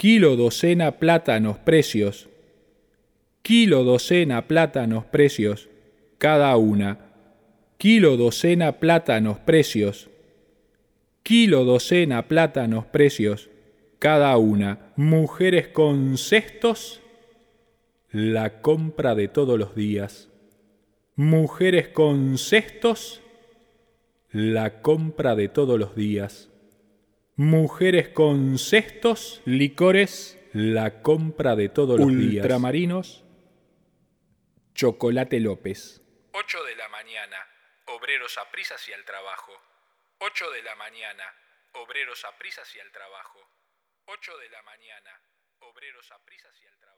Kilo docena plátanos precios. Kilo docena plátanos precios, cada una. Kilo docena plátanos precios. Kilo docena plátanos precios, cada una. Mujeres con cestos, la compra de todos los días. Mujeres con cestos, la compra de todos los días. Mujeres con cestos, licores, la compra de todos los días. Ultramarinos, Chocolate López. 8 de la mañana, obreros aprisas y al trabajo. 8 de la mañana, obreros aprisas y al trabajo. 8 de la mañana, obreros aprisas y al trabajo.